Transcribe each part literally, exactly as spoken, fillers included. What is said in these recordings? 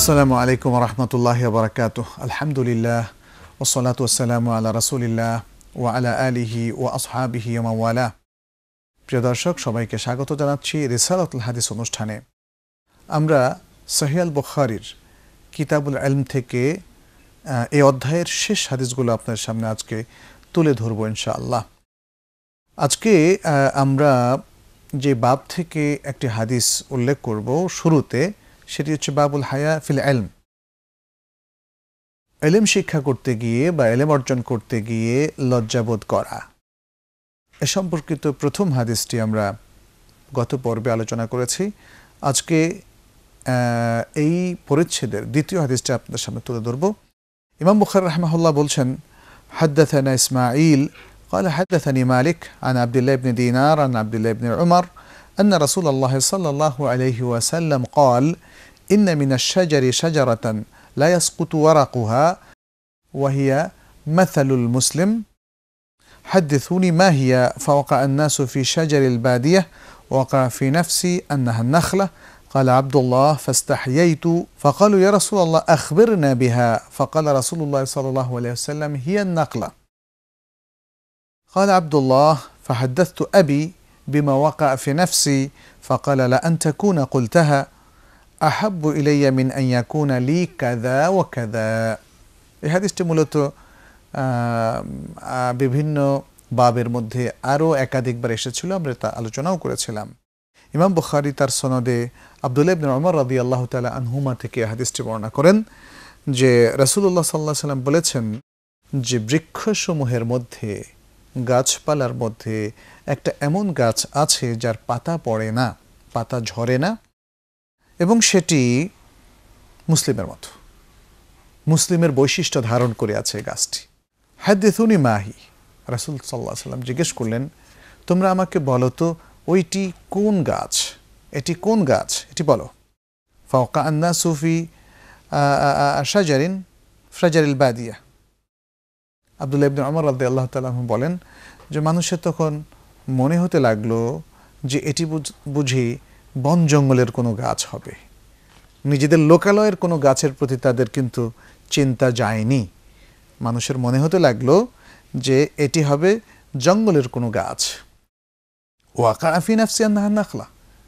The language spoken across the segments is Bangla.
আসসালামু আলাইকুম ওয়া রাহমাতুল্লাহি ওয়া বারাকাতুহু। আলহামদুলিল্লাহ ওয়াসসালাতু ওয়াসসালামু আলা রাসূলিল্লাহ ওয়া আলা আলিহি ওয়া আসহাবিহি ওয়া মান ওয়ালা। প্রিয় দর্শক, সবাইকে স্বাগত জানাচ্ছি রিসালাতুল হাদিস অনুষ্ঠানে। আমরা সহিহ আল বুখারীর কিতাবুল ইলম থেকে এই অধ্যায়ের শেষ হাদিসগুলো আপনাদের সামনে আজকে তুলে ধরব ইনশাআল্লাহ। আজকে আমরা যে বাব থেকে একটি হাদিস উল্লেখ করব শুরুতে, সেটি হচ্ছে বাবুল হায়া ফিল ইলম। ইলম শিক্ষা করতে গিয়ে বা ইলম অর্জন করতে গিয়ে লজ্জাবোধ করা, এ সম্পর্কিত প্রথম হাদিসটি আমরা গত পর্বে আলোচনা করেছি। আজকে এই পরিচ্ছেদের দ্বিতীয় হাদিসটি আপনাদের সামনে তুলে ধরব। ইমাম বুখারী রাহিমাহুল্লাহ বলছেন, হাদ্দাথানা ইসমাঈল قال حدثني مالك عن عبد الله بن دينار عن عبد الله بن عمر أن رسول الله صلى الله عليه وسلم قال إن من الشجر شجرة لا يسقط ورقها وهي مثل المسلم حدثوني ما هي. فوقع الناس في شجر البادية وقع في نفسي أنها النخلة. قال عبد الله فاستحييت فقالوا يا رسول الله أخبرنا بها. فقال رسول الله صلى الله عليه وسلم هي النقلة. قال عبد الله فحدثت أبي بما وقع في نفسي فقال لأن تكون قلتها أحب إلي من أن يكون لي كذا وكذا. এই হাদিসটি মূলত বিভিন্ন বাবের মধ্যে আরও একাধিকবার এসেছিল, আমরা তা আলোচনাও করেছিলাম। ইমাম বুখারী তার সনদে আব্দুল্লাহ ইবনে উমর রাদিয়াল্লাহু তাআলা আনহুমা থেকে হাদিসটি বর্ণনা করেন যে রাসূলুল্লাহ সাল্লাল্লাহু আলাইহি ওয়াসাল্লাম বলেছেন যে বৃক্ষসমূহের মধ্যে, গাছপালার মধ্যে একটা এমন গাছ আছে যার পাতা পড়ে না, পাতা ঝরে না, এবং সেটি মুসলিমের মতো, মুসলিমের বৈশিষ্ট্য ধারণ করে আছে গাছটি। হাদ্দিসুনি মাহি, রাসূল সাল্লাল্লাহু আলাইহি ওয়াসাল্লাম জিজ্ঞেস করলেন, তোমরা আমাকে বলো তো ওইটি কোন গাছ, এটি কোন গাছ, এটি বলো। ফাওকা আন্নাসু ফি শাজারিন শাজারিল বাদিয়া। আব্দুল্লাহ ইবনে উমর রাদিয়াল্লাহু তাআলা আনহু বলেন যে মানুষের তখন মনে হতে লাগলো যে এটি বুঝি বন জঙ্গলের কোনো গাছ হবে। নিজেদের লোকালয়ের কোনো গাছের প্রতি তাদের কিন্তু চিন্তা যায়নি। মানুষের মনে হতে লাগলো যে এটি হবে জঙ্গলের কোনো গাছ। ওয়াকা ফি নাফসি আন্নাহা নাখলা।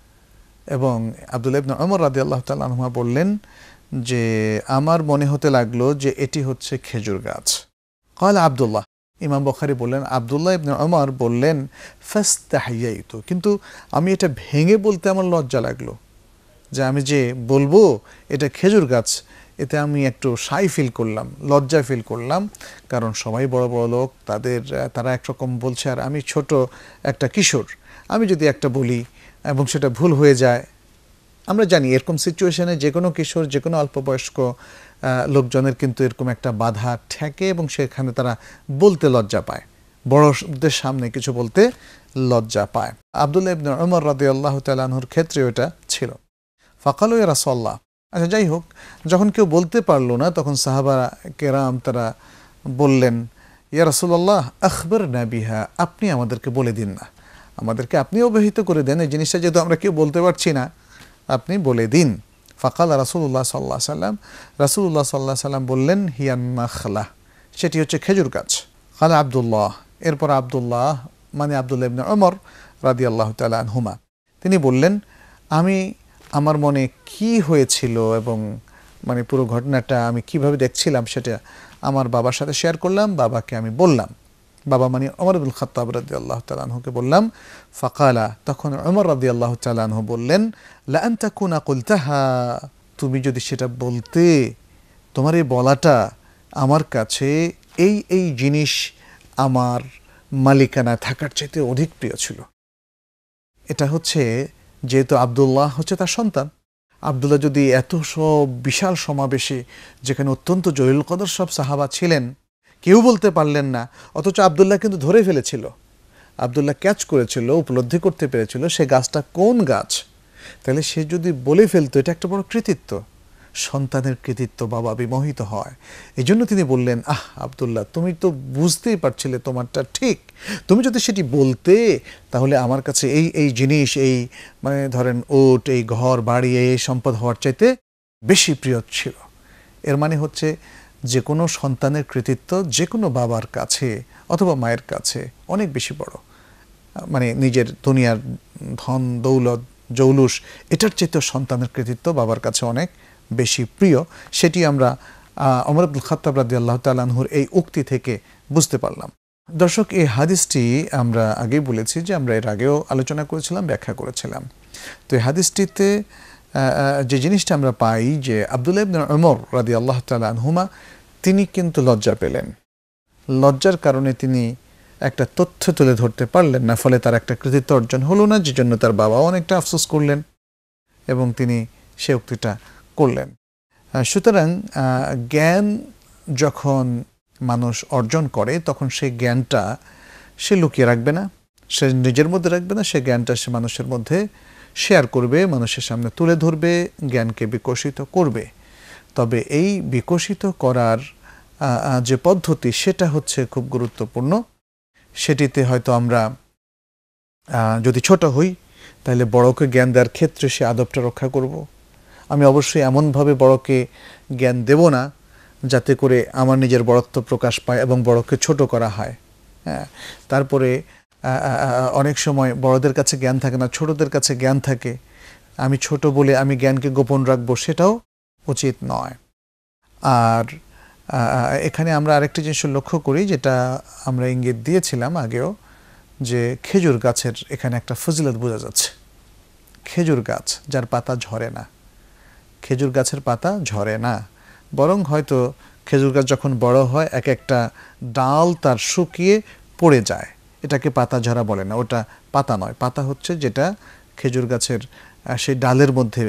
এবং আব্দুল্লাহ ইবনে উমর রাদিয়াল্লাহু তাআলা আনহু বললেন যে আমার মনে হতে লাগলো যে এটি হচ্ছে খেজুর গাছ। قال আব্দুল্লাহ, ইমাম বুখারী বললেন, আব্দুল্লাহ ইবনে উমর বললেন, ফাস্তাহিয়াইতু, কিন্তু আমি এটা ভেঙে বলতে আমার লজ্জা লাগলো, যে আমি যে বলবো এটা খেজুর গাছ, এতে আমি একটু শাই ফিল করলাম, লজ্জা ফিল করলাম। কারণ সবাই বড় বড় লোক, তাদের তারা একরকম বলছে আর আমি ছোট একটা কিশোর, আমি যদি একটা বলি এবং সেটা ভুল হয়ে যায়। আমরা জানি এরকম সিচুয়েশনে যে কোনো কিশোর, যে কোনো অল্প বয়স্ক লোকজনের কিন্তু এরকম একটা বাধা ঠেকে এবং সেখানে তারা বলতে লজ্জা পায়, বড়দের সামনে কিছু বলতে লজ্জা পায়। আব্দুল্লাহ ইবনে উমর রাদিয়াল্লাহু তাআলা আনহুর ক্ষেত্রে এটা ছিল। ফাকালু ইয়া রাসূলুল্লাহ, আচ্ছা যাই হোক, যখন কেউ বলতে পারলো না তখন সাহাবা কেরাম তারা বললেন, ইয়া রাসূলুল্লাহ আখবিরনা বিহা, আপনি আমাদেরকে বলে দিন না, আমাদেরকে আপনি অবহিত করে দেন, এই জিনিসটা যেহেতু আমরা কেউ বলতে পারছি না, আপনি বলে দিন। ফাকাল রাসূলুল্লাহ সাল্লাল্লাহু আলাইহি সাল্লাম, রাসূলুল্লাহ সাল্লাল্লাহু আলাইহি সাল্লাম বললেন, হিয়ান নাখলা, সেটি হচ্ছে খেজুর গাছ। কাল আব্দুল্লাহ, এরপর আব্দুল্লাহ মানে আব্দুল্লাহ ইবনে উমর রাদিয়াল্লাহু তাআলা আনহুমা, তিনি বললেন, আমি আমার মনে কি হয়েছিল এবং মানে পুরো ঘটনাটা আমি কিভাবে দেখছিলাম সেটা আমার বাবার সাথে শেয়ার করলাম, বাবাকে আমি বললাম। বাবা মানে ওমর ইবনুল খাত্তাব রাদিয়াল্লাহু তাআলা আনহুকে বললাম। ফাকালা, তখন ওমর রাদিয়াল্লাহু তাআলা আনহু বললেন, লা আন তাকুনা কুলতাহা, তুমি যদি সেটা বলতে, তোমার এই বলাটা আমার কাছে এই এই জিনিস আমার মালিকানা থাকার চাইতে অধিক প্রিয় ছিল। এটা হচ্ছে যেহেতু আব্দুল্লাহ হচ্ছে তার সন্তান, আব্দুল্লাহ যদি এত সব বিশাল সমাবেশে, যেখানে অত্যন্ত জলিল কদর সব সাহাবা ছিলেন, কেউ বলতে পারলেন না, অথচ আব্দুল্লাহ কিন্তু ধরে ফেলেছিল, আব্দুল্লাহ ক্যাচ করেছিল, উপলব্ধি করতে পেরেছিল সে গাছটা কোন গাছ। তাহলে সে যদি বলে ফেলতো, এটা একটা বড় কৃতিত্ব, সন্তানের কৃতিত্ব, বাবা বিমোহিত হয়। এই জন্য তিনি বললেন, আহ আব্দুল্লাহ, তুমি তো বুঝতেই পারছিলে তোমারটা ঠিক, তুমি যদি সেটি বলতে তাহলে আমার কাছে এই এই জিনিস, এই মানে ধরেন ওট, এই ঘর বাড়ি, এই সম্পদ হওয়ার চাইতে বেশি প্রিয় ছিল। এর মানে হচ্ছে যে কোনো সন্তানের কৃতিত্ব যে কোনো বাবার কাছে অথবা মায়ের কাছে অনেক বেশি বড়, মানে নিজের দুনিয়ার ধন দৌলত জৌলুস এটার চেয়ে সন্তানের কৃতিত্ব বাবার কাছে অনেক বেশি প্রিয়। সেটি আমরা ওমর ইবনুল খাত্তাব রাদিয়াল্লাহু তাআলা আনহুর এই উক্তি থেকে বুঝতে পারলাম। দর্শক, এই হাদিসটি আমরা আগেই বলেছি যে আমরা এর আগেও আলোচনা করেছিলাম, ব্যাখ্যা করেছিলাম। তো এই হাদিসটিতে যে জিনিসটা আমরা পাই যে আব্দুল্লাহ ইবনে ওমর রাদিয়াল্লাহু তাআলা আনহুমা তিনি কিন্তু লজ্জা পেলেন। লজ্জার কারণে তিনি একটা তথ্য তুলে ধরতে পারলেন না, ফলে তার একটা কৃতিত্ব অর্জন হলো না, যে জন্য তার বাবাও অনেকটা আফসোস করলেন এবং তিনি সে উক্তিটা করলেন। সুতরাং জ্ঞান যখন মানুষ অর্জন করে তখন সেই জ্ঞানটা সে লুকিয়ে রাখবে না, সে নিজের মধ্যে রাখবে না, সে জ্ঞানটা সে মানুষের মধ্যে শেয়ার করবে, মানুষের সামনে তুলে ধরবে, জ্ঞানকে বিকশিত করবে। তবে এই বিকশিত করার যে পদ্ধতি সেটা হচ্ছে খুব গুরুত্বপূর্ণ। সেটিতে হয়তো আমরা যদি ছোট হই তাহলে বড়কে জ্ঞান দেওয়ার ক্ষেত্রে সে আদবটা রক্ষা করব। আমি অবশ্যই এমনভাবে বড়কে জ্ঞান দেব না যাতে করে আমার নিজের বড়ত্ব প্রকাশ পায় এবং বড়কে ছোট করা হয়। হ্যাঁ, তারপরে অনেক সময় বড়দের কাছে জ্ঞান থাকে না, ছোটদের কাছে জ্ঞান থাকে। আমি ছোট বলে আমি জ্ঞানকে গোপন রাখবো, সেটাও উচিত নয়। আর এখানে আমরা আরেকটি জিনিস লক্ষ্য করি, যেটা আমরা ইঙ্গিত দিয়েছিলাম আগেও, যে খেজুর গাছের এখানে একটা ফজিলত বোঝা যাচ্ছে। খেজুর গাছ যার পাতা ঝরে না, খেজুর গাছের পাতা ঝরে না, বরং হয়তো খেজুর গাছ যখন বড় হয় এক একটা ডাল তার শুকিয়ে পড়ে যায়, এটাকে পাতা ঝরা বলে না, ওটা পাতা নয়। পাতা হচ্ছে যেটা খেজুর গাছের সেই ডালের মধ্যে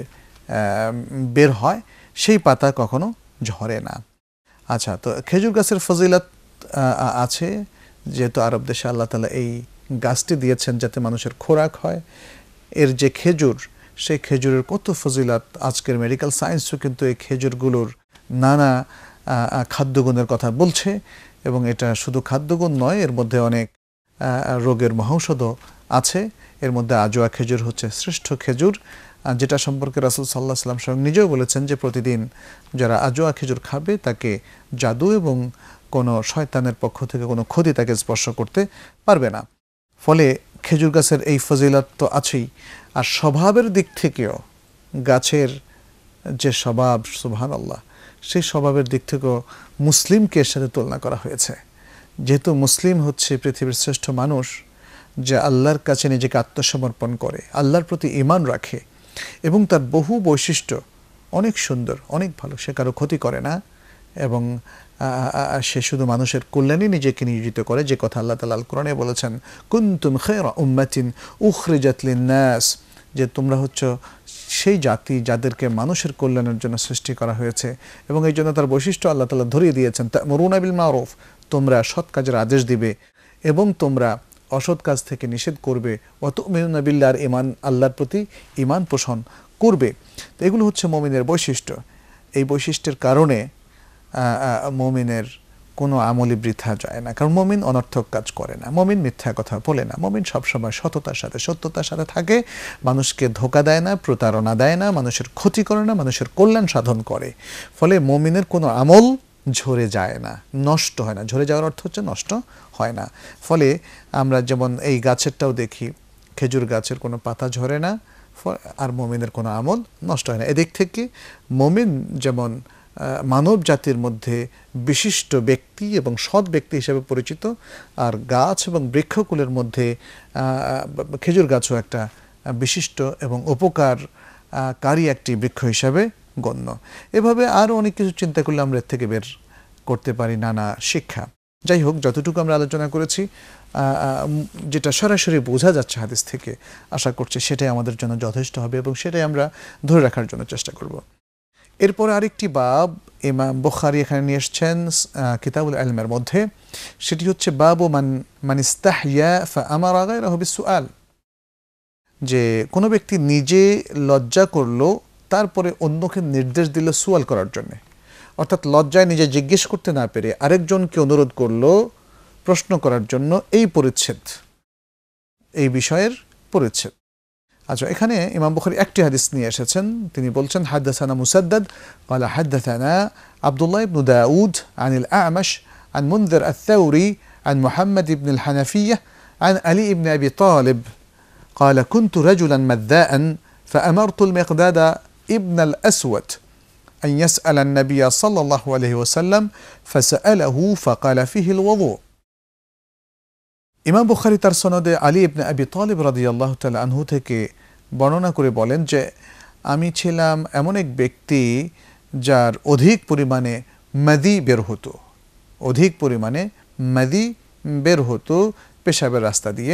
বের হয়, সেই পাতা কখনো ঝরে না। আচ্ছা, তো খেজুর গাছের ফজিলত আছে, যেহেতু আরব দেশে আল্লাহ তাআলা এই গাছটি দিয়েছেন যাতে মানুষের খোরাক হয়। এর যে খেজুর, সেই খেজুরের কত ফজিলত, আজকের মেডিকেল সায়েন্সও কিন্তু এই খেজুরগুলোর নানা খাদ্যগুণের কথা বলছে। এবং এটা শুধু খাদ্যগুণ নয়, এর মধ্যে অনেক রোগের মহৌষধও আছে। এর মধ্যে আজোয়া খেজুর হচ্ছে শ্রেষ্ঠ খেজুর, যেটা সম্পর্কে রাসূল সাল্লাল্লাহু আলাইহি ওয়াসাল্লাম স্বয়ং নিজেও বলেছেন যে প্রতিদিন যারা আজোয়া খেজুর খাবে তাকে জাদু এবং কোনো শয়তানের পক্ষ থেকে কোনো ক্ষতি তাকে স্পর্শ করতে পারবে না। ফলে খেজুর গাছের এই ফজিলত তো আছেই। আর স্বভাবের দিক থেকেও গাছের যে স্বভাব, সুবহানাল্লাহ, সেই স্বভাবের দিক থেকেও মুসলিমকে এর সাথে তুলনা করা হয়েছে। যেহেতু মুসলিম হচ্ছে পৃথিবীর শ্রেষ্ঠ মানুষ, যে আল্লাহর কাছে নিজেকে আত্মসমর্পণ করে, আল্লাহর প্রতি ঈমান রাখে এবং তার বহু বৈশিষ্ট্য অনেক সুন্দর, অনেক ভালো। সে কারো ক্ষতি করে না এবং সে শুধু মানুষের কল্যাণে নিজেকে নিয়োজিত করে, যে কথা আল্লাহ তাআলা আল কোরআনে বলেছেন, কুনতুম খায়রা উম্মাতিন উখরিজাত লিন-নাস, যে তোমরা হচ্ছে সেই জাতি যাদেরকে মানুষের কল্যাণের জন্য সৃষ্টি করা হয়েছে। এবং এই জন্য তার বৈশিষ্ট্য আল্লাহ তাআলা ধরিয়ে দিয়েছেন, তা'মুরুনা বিল মারুফ, তোমরা সৎ কাজের আদেশ দিবে এবং তোমরা অসৎ কাজ থেকে নিষেধ করবে, ওয়া তু'মিনুনা বিল্লাহর, ঈমান, আল্লাহর প্রতি ঈমান পোষণ করবে। তো এগুলো হচ্ছে মুমিনের বৈশিষ্ট্য। এই বৈশিষ্ট্যের কারণে মুমিনের কোনো আমলই বৃথা যায় না, কারণ মুমিন অনর্থক কাজ করে না, মুমিন মিথ্যা কথা বলে না, মুমিন সবসময় সততার সাথে সত্যতার সাথে থাকে, মানুষকে ধোঁকা দেয় না, প্রতারণা দেয় না, মানুষের ক্ষতি করে না, মানুষের কল্যাণ সাধন করে। ফলে মুমিনের কোনো আমল ঝরে যায় না, নষ্ট হয় না। ঝরে যাওয়ার অর্থ হচ্ছে নষ্ট হয় না। ফলে আমরা যেমন এই গাছেরটাও দেখি, খেজুর গাছের কোনো পাতা ঝরে না, আর মুমিনের কোনো আমল নষ্ট হয় না। এদিক থেকে মুমিন যেমন মানব জাতির মধ্যে বিশিষ্ট ব্যক্তি এবং সৎ ব্যক্তি হিসেবে পরিচিত, আর গাছ এবং বৃক্ষকুলের মধ্যে খেজুর গাছও একটা বিশিষ্ট এবং উপকারকারী একটি বৃক্ষ হিসাবে গণ্য। এভাবে আরও অনেক কিছু চিন্তা করলে আমরা এর থেকে বের করতে পারি নানা শিক্ষা। যাই হোক, যতটুকু আমরা আলোচনা করেছি, যেটা সরাসরি বোঝা যাচ্ছে হাদিস থেকে, আশা করছি সেটাই আমাদের জন্য যথেষ্ট হবে এবং সেটাই আমরা ধরে রাখার জন্য চেষ্টা করব। এরপরে আরেকটি বাব ইমাম বুখারী এখানে নিয়ে এসেছেন কিতাবুল ইলমের মধ্যে, সেটি হচ্ছে বাবু মান মান ইস্তাহইয়া ফাআমারা গায়রাহু বিসসুআল, যে কোনো ব্যক্তি নিজে লজ্জা করলো তারপরে অন্যকে নির্দেশ দিল সুয়াল করার জন্য। অর্থাৎ লজ্জায় নিজে জিজ্ঞেস করতে না পেরে আরেকজনকে অনুরোধ করলো প্রশ্ন করার জন্য। এই পরিচ্ছেদ, এই বিষয়ের পরিচ্ছেদ। আচ্ছা, এখানে ইমাম বুখারী একটি হাদিস নিয়ে এসেছেন। তিনি বলছেন হাদাসানা মুসাদ্দাদ ক্বালা হাদাসানা আব্দুল্লাহ ইবনে দাউদ আনিল আ'মাশ আন মুনযির আথ-থাওরি আন মুহাম্মদ ইবনে আল-হানাফিয়্যাহ আন আলী ইবনে আবি তালিব قال كنت رجلا مذاء فأمرت المقداد ابن الأسود أن يسأل النبي صلى الله عليه وسلم فسأله فقال فيه الوضوء। ইমাম বুখারী তার সনদে আলী ইবনে আবি তালিব রাদিয়াল্লাহু তাআলা আনহু থেকে বর্ণনা করে বলেন যে আমি ছিলাম এমন এক ব্যক্তি যার অধিক পরিমাণে মাদি বের হতো, অধিক পরিমাণে মাদি বের হতো পেশাবের রাস্তা দিয়ে।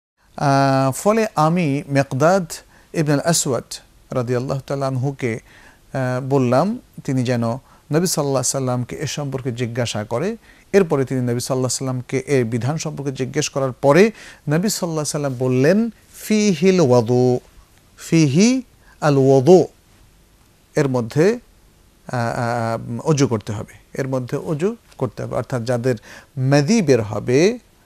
ফলে আমি মিকদাদ ইবনে আল আসওয়াদ রাদিয়াল্লাহু তাআলা আনহুকে বললাম তিনি যেন নবী সাল্লাল্লাহু আলাইহি সাল্লামকে এ সম্পর্কে জিজ্ঞাসা করে। এরপরে তিনি নবী সাল্লাল্লাহু আলাইহি সাল্লামকে এই বিধান সম্পর্কে জিজ্ঞেস করার পরে নবী সাল্লাল্লাহু আলাইহি সাল্লাম বললেন ফিহিল ওয়াদু, ফিহি আল ওয়াদু, এর মধ্যে অজু করতে হবে, এর মধ্যে অজু করতে হবে। অর্থাৎ যাদের মাদি বের হবে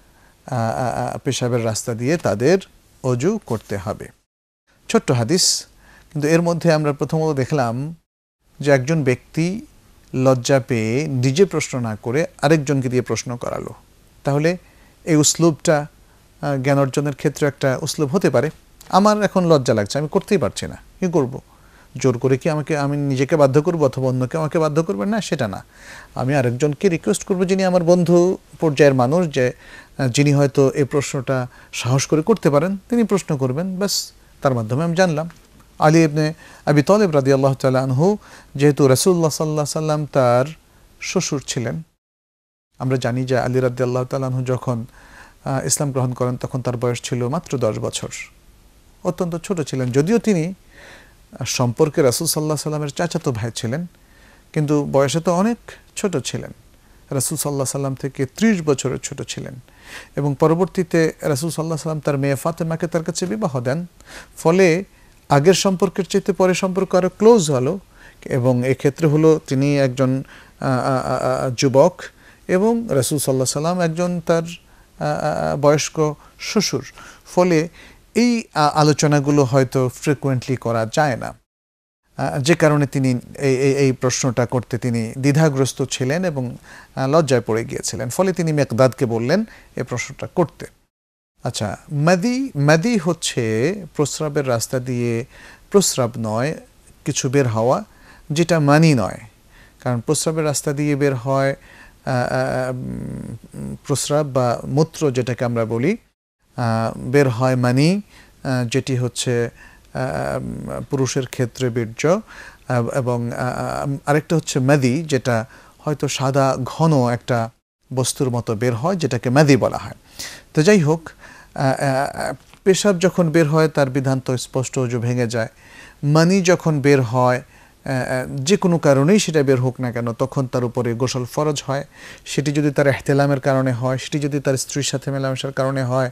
পেশাবের রাস্তা দিয়ে তাদের অজু করতে হবে। ছোট্ট হাদিস, কিন্তু এর মধ্যে আমরা প্রথমত দেখলাম যে একজন ব্যক্তি লজ্জা পেয়ে নিজে প্রশ্ন না করে আরেকজনকে দিয়ে প্রশ্ন করালো। তাহলে এই উসলুবটা জ্ঞান অর্জনের ক্ষেত্রে একটা উসলুব হতে পারে। আমার এখন লজ্জা লাগছে, আমি করতেই পারছি না, কী করব? জোর করে কি আমাকে আমি নিজেকে বাধ্য করবো অথবা অন্যকে আমাকে বাধ্য করবে? না, সেটা না। আমি আরেকজনকে রিকোয়েস্ট করবো যিনি আমার বন্ধু পর্যায়ের মানুষ, যে যিনি হয়তো এই প্রশ্নটা সাহস করে করতে পারেন, তিনি প্রশ্ন করবেন, ব্যাস তার মাধ্যমে আমি জানলাম। আলী ইবনে আবি তালিব রাদিয়াল্লাহু তাআলা আনহু যেহেতু রাসূলুল্লাহ সাল্লাল্লাহু আলাইহি সাল্লাম তার শ্বশুর ছিলেন, আমরা জানি যে আলী রাদিয়াল্লাহু তাআলা আনহু যখন ইসলাম গ্রহণ করেন তখন তার বয়স ছিল মাত্র দশ বছর, অত্যন্ত ছোট ছিলেন। যদিও তিনি সম্পর্কে রাসূল সাল্লাল্লাহু আলাইহি সাল্লামের চাচাতো ভাই ছিলেন, কিন্তু বয়সে তো অনেক ছোট ছিলেন। রাসূল সাল্লাল্লাহু আলাইহি সাল্লাম থেকে ত্রিশ বছরের ছোট ছিলেন। এবং পরবর্তীতে রাসূল সাল্লাল্লাহু আলাইহি সাল্লাম তার মেয়ে ফাতেমাকে তার কাছে বিবাহ দেন। ফলে আগের সম্পর্কের চাইতে পরে সম্পর্ক আরও ক্লোজ হলো। এবং এক্ষেত্রে হলো তিনি একজন যুবক এবং রাসূল সাল্লাল্লাহু আলাইহি সাল্লাম একজন তার বয়স্ক শ্বশুর। ফলে এই আলোচনাগুলো হয়তো ফ্রিকুয়েন্টলি করা যায় না, যে কারণে তিনি এই এই প্রশ্নটা করতে তিনি দ্বিধাগ্রস্ত ছিলেন এবং লজ্জায় পড়ে গিয়েছিলেন। ফলে তিনি মিকদাদকে বললেন এই প্রশ্নটা করতে। আচ্ছা, মাদি মাদি হচ্ছে প্রস্রাবের রাস্তা দিয়ে প্রস্রাব নয়, কিছু বের হওয়া, যেটা মানি নয়। কারণ প্রস্রাবের রাস্তা দিয়ে বের হয় প্রস্রাব বা মূত্র, যেটাকে আমরা বলি, বের হয় মানি, যেটি হচ্ছে পুরুষের ক্ষেত্রে বীর্য, এবং আরেকটা হচ্ছে মাদি, যেটা হয়তো সাদা ঘন একটা বস্তুর মতো বের হয়, যেটাকে মাদি বলা হয়। তো যাই হোক, পেশাব যখন বের হয় তার বিধান তো স্পষ্ট, অজু ভেঙে যায়। মানি যখন বের হয়, যে কোনো কারণেই সেটা বের হোক না কেন, তখন তার উপরে গোসল ফরজ হয়। সেটি যদি তার ইহতিলামের কারণে হয়, সেটি যদি তার স্ত্রীর সাথে মেলামেশার কারণে হয়,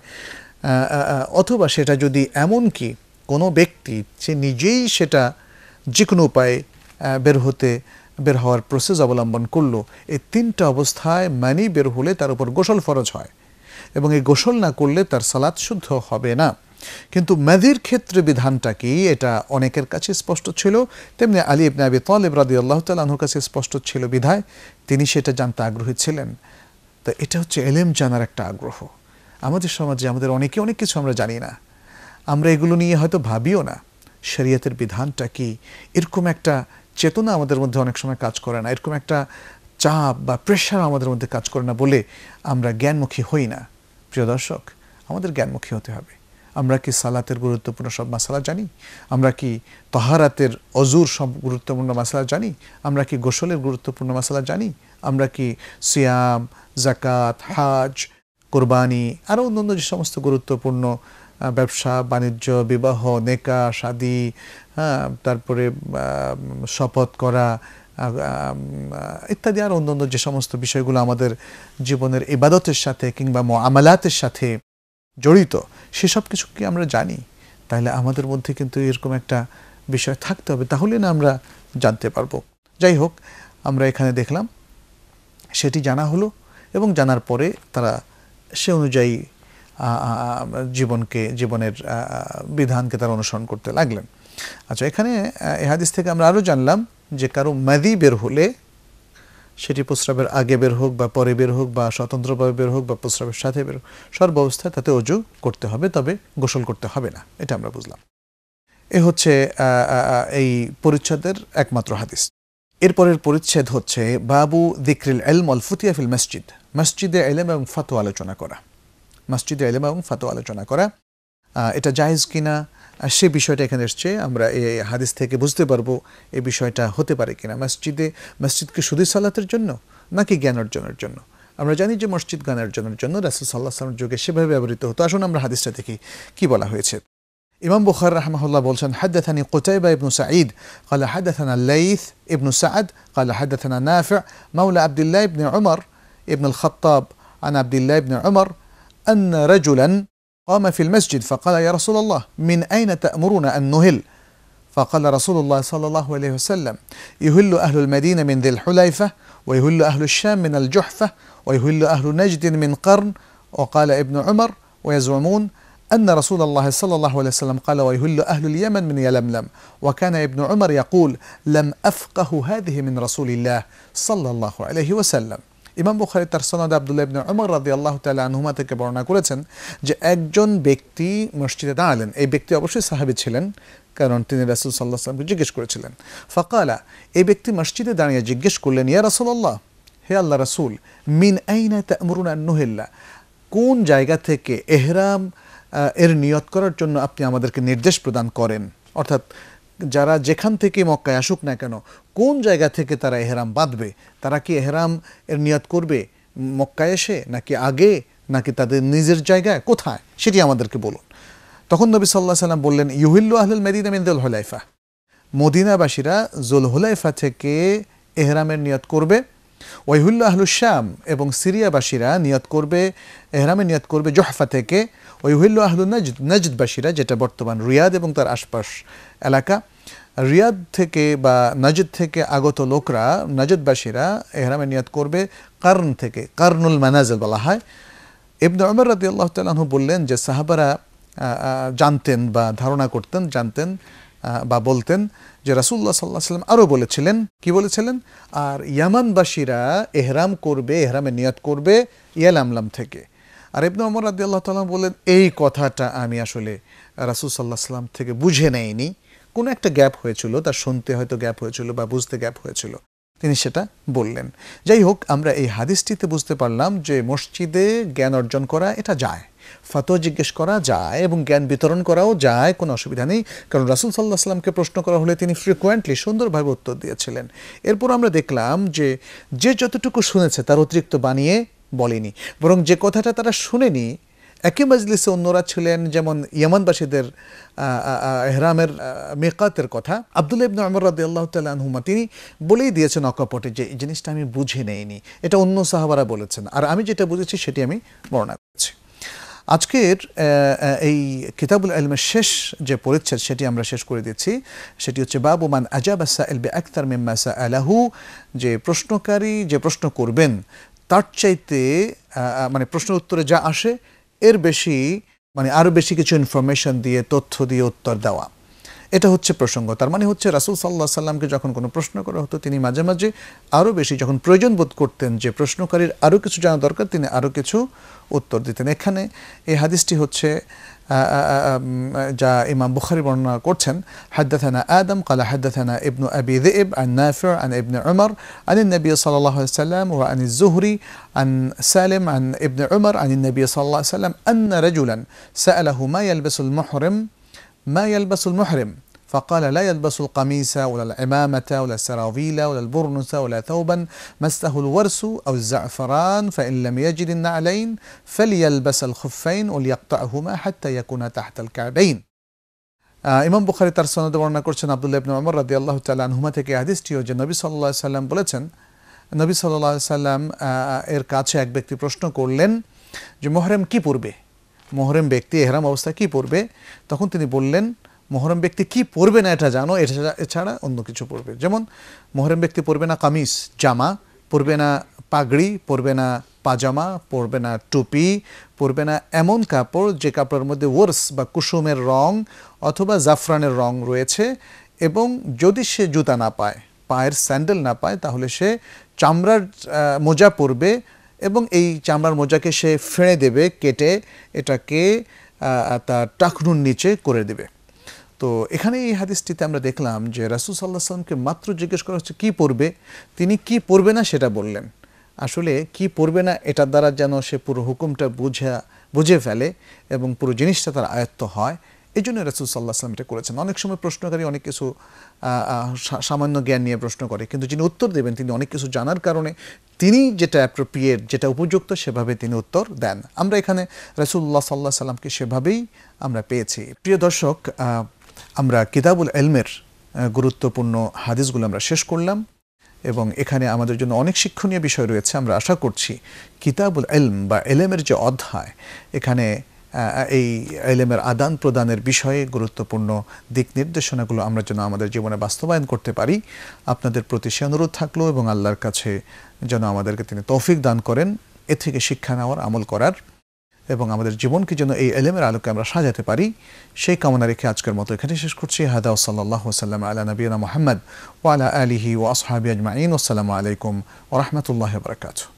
অথবা সেটা যদি এমনকি কোনো ব্যক্তি সে নিজেই সেটা যে কোনো উপায়ে বের হতে বের হওয়ার প্রসেস অবলম্বন করলো, এই তিনটা অবস্থায় মানি বের হলে তার উপর গোসল ফরজ হয়, এবং এই গোসল না করলে তার সালাত শুদ্ধ হবে না। কিন্তু মাদির ক্ষেত্রে বিধানটা কি, এটা অনেকের কাছে স্পষ্ট ছিল, তেমনি আলী ইবনে আবি তালিব রাদিয়াল্লাহু তাআলা আনহুর কাছে স্পষ্ট ছিল বিধায় তিনি সেটা জানতে আগ্রহী ছিলেন। তো এটা হচ্ছে ইলম জানার একটা আগ্রহ। আমাদের সমাজে আমাদের অনেকে অনেক কিছু আমরা জানি না, আমরা এগুলো নিয়ে হয়তো ভাবিও না। শরীয়তের বিধানটা কি, এরকম একটা চেতনা আমাদের মধ্যে অনেক সময় কাজ করে না, এরকম একটা চাপ বা প্রেশার আমাদের মধ্যে কাজ করে না বলে আমরা জ্ঞানমুখী হই না। প্রিয় দর্শক, আমাদের জ্ঞানমুখী হতে হবে। আমরা কি সালাতের গুরুত্বপূর্ণ সব মাসালা জানি? আমরা কি তাহারাতের অজুর সব গুরুত্বপূর্ণ মাসালা জানি? আমরা কি গোসলের গুরুত্বপূর্ণ মাসালা জানি? আমরা কি সিয়াম, জাকাত, হাজ, কোরবানি, আরও অন্যান্য যে সমস্ত গুরুত্বপূর্ণ ব্যবসা বাণিজ্য, বিবাহ, নেকা, শাদি, হ্যাঁ, তারপরে শপথ করা ইত্যাদি, আর অন্যান্য যে সমস্ত বিষয়গুলো আমাদের জীবনের ইবাদতের সাথে কিংবা মুআমালাতের সাথে জড়িত, সেসব কিছু কি আমরা জানি? তাহলে আমাদের মধ্যে কিন্তু এরকম একটা বিষয় থাকতে হবে, তাহলে না আমরা জানতে পারবো। যাই হোক, আমরা এখানে দেখলাম সেটি জানা হলো, এবং জানার পরে তারা সে অনুযায়ী জীবনকে জীবনের বিধানকে তারা অনুসরণ করতে লাগলেন। আচ্ছা, এখানে এই হাদিস থেকে আমরা আরও জানলাম যে কারো মাদি বের হলে সেটি প্রস্রাবের আগে বের হোক বা পরে বের হোক বা স্বতন্ত্রভাবে বের হোক বা প্রস্রাবের সাথে বের হোক, সর্বাবস্থায় তাতে অজু করতে হবে, তবে গোসল করতে হবে না। এটা আমরা বুঝলাম। এ হচ্ছে এই পরিচ্ছেদের একমাত্র হাদিস। এরপরের পরিচ্ছেদ হচ্ছে বাবু যিকরিল ইলম ওয়াল ফুতিয়া ফিল মসজিদ, মসজিদে ইলম এবং ফতোয়া আলোচনা করা। মসজিদে ইলম এবং ফতোয়া আলোচনা করা এটা জায়েজ কিনা সে বিষয়টা এখানে এসছে। আমরা এই হাদিস থেকে বুঝতে পারবো এই বিষয়টা হতে পারে কিনা। মসজিদে মসজিদকে শুধু সালাতের জন্য নাকি জ্ঞান অর্জনের জন্য? আমরা জানি যে মসজিদ জ্ঞান অর্জনের জন্য রাসূল সাল্লাল্লাহু আলাইহি ওয়াসাল্লামের যুগে সেভাবে ব্যবহৃত হতো। আসুন আমরা হাদিসটা দেখি কি বলা হয়েছে। ইমাম বুখারী রাহিমাহুল্লাহ বলছেন, হাদাথানি কুতাইবা ইবনু সাঈদ قال حدثنا الليث ابن سعد قال حدثنا نافع مولى عبد الله بن عمر ابن الخطاب عن عبد الله بن عمر أن رجلا قام في المسجد فقال يا رسول الله من أين تأمرون أن نهل؟ فقال رسول الله صلى الله عليه وسلم يهل أهل المدينة من ذي الحليفة ويهل أهل الشام من الجحفة ويهل أهل نجد من قرن. وقال ابن عمر ويزعمون أن رسول الله صلى الله عليه وسلم قال ويهل أهل اليمن من يلملم. وكان ابن عمر يقول لم أفقه هذه من رسول الله صلى الله عليه وسلم. ইমাম বুখারী তার সনদে আব্দুল্লাহ ইবনে উমর রাদিয়াল্লাহু তাআলা আনহুমা থেকে বর্ণনা করেছেন যে একজন ব্যক্তি মসজিদে দাঁড়ালেন। এই ব্যক্তি অবশ্যই সাহাবী ছিলেন, কারণ তিনি রাসূল সাল্লাল্লাহু আলাইহি ওয়াসাল্লামকে জিজ্ঞেস করেছিলেন। ফাকালা, এই ব্যক্তি মসজিদে দাঁড়িয়ে জিজ্ঞেস করলেন, ইয়া রাসূলুল্লাহ, হে আল্লাহ রাসূল, মিন আইনা তা'মুরুনা আন নুহিল্লা, কোন জায়গা থেকে ইহরাম এর নিয়ত করার জন্য আপনি আমাদেরকে নির্দেশ প্রদান করেন? অর্থাৎ যারা যেখান থেকে মক্কায় আসুক না কেন, কোন জায়গা থেকে তারা এহরাম বাঁধবে? তারা কি এহরাম এর নিয়ত করবে মক্কায় এসে, নাকি আগে, নাকি তাদের নিজের জায়গায়, কোথায়, সেটি আমাদেরকে বলুন। তখন নবী সাল্লাল্লাহু আলাইহি ওয়াসাল্লাম বললেন, ইউহিল্লু আহলুল মদিনা মিন যুল হুলাইফা, মদিনাবাসীরা যুল হুলাইফা থেকে এহরামের নিয়ত করবে। ওয়াইহুল্লু আহলুশ শাম, এবং সিরিয়াবাসীরা নিয়ত করবে, এহরামের নিয়ত করবে জুহফা থেকে। ওয়াইহুল্লু আহলুন নাজদ, নাজদবাসীরা, যেটা বর্তমান রিয়াদ এবং তার আশপাশ এলাকা, রিয়াদ থেকে বা নাজদ থেকে আগত লোকরা, নাজদবাসীরা এহরামের নিয়ত করবে কারন থেকে, কারনুল মানাজিল বলা হয়। ইবনে উমর রাদিয়াল্লাহু তাআলা আনহু বললেন যে সাহাবারা জানতেন বা ধারণা করতেন, জানতেন বা বলতেন যে রাসূলুল্লাহ সাল্লাল্লাহু আলাইহি ওয়াসাল্লাম আরও বলেছিলেন, কি বলেছিলেন? আর ইয়ামানবাসীরা এহরাম করবে, এহরামের নিয়ত করবে ইয়ালামলাম থেকে। আর ইবনে উমর রাদিয়াল্লাহু তাআলা বললেন, এই কথাটা আমি আসলে রাসূল সাল্লাল্লাহু আলাইহি ওয়াসাল্লাম থেকে বুঝে নেইনি, কোনো একটা গ্যাপ হয়েছিল, তার শুনতে হয়তো গ্যাপ হয়েছিল বা বুঝতে গ্যাপ হয়েছিল, তিনি সেটা বললেন। যাই হোক, আমরা এই হাদিসটিতে বুঝতে পারলাম যে মসজিদে জ্ঞান অর্জন করা এটা যায়, ফতোয়া জিজ্ঞেস করা যায় এবং জ্ঞান বিতরণ করাও যায়, কোনো অসুবিধা নেই। কারণ রাসূল সাল্লাল্লাহু আলাইহি ওয়াসাল্লামকে প্রশ্ন করা হলে তিনি ফ্রিকোয়েন্টলি সুন্দরভাবে উত্তর দিয়েছিলেন। এরপর আমরা দেখলাম যে যে যতটুকু শুনেছে তার অতিরিক্ত বানিয়ে বলেনি, বরং যে কথাটা তারা শুনেনি, একই মজলিসে অন্যরা ছিলেন, যেমন ইয়ামানবাসীদের এহরামের মিকাতের কথা আব্দুল্লাহ ইবনে উমর রাদিয়াল্লাহু তাআলা আনহুমা তিনি বলেই দিয়েছেন অকপটে যে এই জিনিসটা আমি বুঝে নেইনি, এটা অন্য সাহাবারা বলেছেন, আর আমি যেটা বুঝেছি সেটি আমি বর্ণনা করছি। আজকের এই কিতাবুল ইলমের শেষ যে পরিচ্ছেদ সেটি আমরা শেষ করে দিচ্ছি, সেটি হচ্ছে বাবু মান আজাবা সাইল বিআকতার মিম্মা সাআলাহু, যে প্রশ্নকারী যে প্রশ্ন করবেন তার চাইতে মানে প্রশ্নের উত্তরে যা আসে এর বেশি, মানে আরও বেশি কিছু ইনফরমেশন দিয়ে, তথ্য দিয়ে উত্তর দেওয়া, এটা হচ্ছে প্রসঙ্গ। তার মানে হচ্ছে রাসূল সাল্লাল্লাহু আলাইহি সাল্লামকে যখন কোনো প্রশ্ন করা হতো তিনি মাঝে মাঝে আরও বেশি, যখন প্রয়োজন বোধ করতেন যে প্রশ্নকারীর আরও কিছু জানা দরকার, তিনি আরও কিছু উত্তর দিতেন। এখানে এই হাদিসটি হচ্ছে যা ইমাম বুখারী বর্ণনা করছেন, হাদাথানা আদম قال حدثنا ابن ابي ذئب عن نافع عن ابن عمر عن النبي صلى الله عليه وسلم وعن الزهري عن سالم عن ابن عمر عن النبي صلى الله عليه وسلم أن رجلا سأله ما يلبس المحرم ما يلبس المحرم فقال لا يلبس القميص ولا العمامة ولا السراويل ولا البرنس ولا ثوبا مسه الورس أو الزعفران فإن لم يجد النعلين فليلبس الخفين وليقطعهما حتى يكون تحت الكعبين. ইমাম বুখারী তার সনদে বর্ণনা করছেন আব্দুল্লাহ ইবনে উমর রাদিয়াল্লাহু তাআলা আনহুমা থেকে হাদিসটিও যে নবী সাল্লাল্লাহু আলাইহি সাল্লাম বলেছেন, নবী সাল্লাল্লাহু আলাইহি সাল্লাম এর কাছে এক ব্যক্তি প্রশ্ন করলেন যে মুহরম কি পরবে, মুহরম ব্যক্তি ইহরাম অবস্থায় কি পরবে? তখন তিনি বললেন, মুহরম ব্যক্তি কি পরবে না এটা জানো, এটা এছাড়া অন্য কিছু পরবে। যেমন মুহরম ব্যক্তি পরবে না কামিজ জামা, পরবে না পাগড়ি, পরবে না পাজামা, পরবে না টুপি, পরবে না এমন কাপড় যে কাপড়ের মধ্যে ওয়ার্স বা কুসুমের রং অথবা জাফরানের রং রয়েছে, এবং যদি সে জুতা না পায়, পায়ের স্যান্ডেল না পায়, তাহলে সে চামড়ার মোজা পরবে এবং এই চামড়ার মোজাকে সে ফেড়ে দেবে, কেটে এটাকে তার টাকনুর নিচে করে দেবে। তো এখানে এই হাদিসটিতে আমরা দেখলাম যে রাসূল সাল্লাল্লাহু আলাইহি ওয়াসাল্লামকে মাত্র জিজ্ঞেস করা হচ্ছে কী পরবে, তিনি কি পরবে না সেটা বললেন। আসলে কি পরবে না এটার দ্বারা যেন সে পুরো হুকুমটা বুঝা বুঝে ফেলে এবং পুরো জিনিসটা তার আয়ত্ত হয়, এই জন্য রাসূল সাল্লাল্লাহু আলাইহি ওয়াসাল্লাম এটা করেছেন। অনেক সময় প্রশ্নকারী অনেক কিছু সামান্য জ্ঞান নিয়ে প্রশ্ন করে, কিন্তু যিনি উত্তর দেবেন তিনি অনেক কিছু জানার কারণে তিনি যেটা অ্যাপ্রোপ্রিয়েট, যেটা উপযুক্ত, সেভাবে তিনি উত্তর দেন। আমরা এখানে রাসূলুল্লাহ সাল্লাল্লাহু আলাইহি ওয়াসাল্লামকে সেভাবেই আমরা পেয়েছি। প্রিয় দর্শক, আমরা কিতাবুল ইলমের গুরুত্বপূর্ণ হাদিসগুলো আমরা শেষ করলাম এবং এখানে আমাদের জন্য অনেক শিক্ষণীয় বিষয় রয়েছে। আমরা আশা করছি কিতাবুল ইলম বা ইলমের যে অধ্যায়, এখানে এই ইলমের আদান প্রদানের বিষয়ে গুরুত্বপূর্ণ দিক নির্দেশনাগুলো আমরা যেন আমাদের জীবনে বাস্তবায়ন করতে পারি, আপনাদের প্রতি সে অনুরোধ থাকলো এবং আল্লাহর কাছে যেন আমাদেরকে তিনি তৌফিক দান করেন এ থেকে শিক্ষা নেওয়ার, আমল করার, এবং আমাদের জীবনকে যেন এই ইলমের আলোকে আমরা সাজাতে পারি, সেই কামনা রেখে আজকের মতো এখানে শেষ করছি। হাদা ওয়া সাল্লাল্লাহু ওয়াসাল্লাম আলা নবিয়িনা মুহাম্মদ ওয়া আলা আলিহি ওয়া আসহাবিহি আজমাইন। আসসালামু আলাইকুম ওয়া রাহমাতুল্লাহি ওয়া বারাকাতুহু।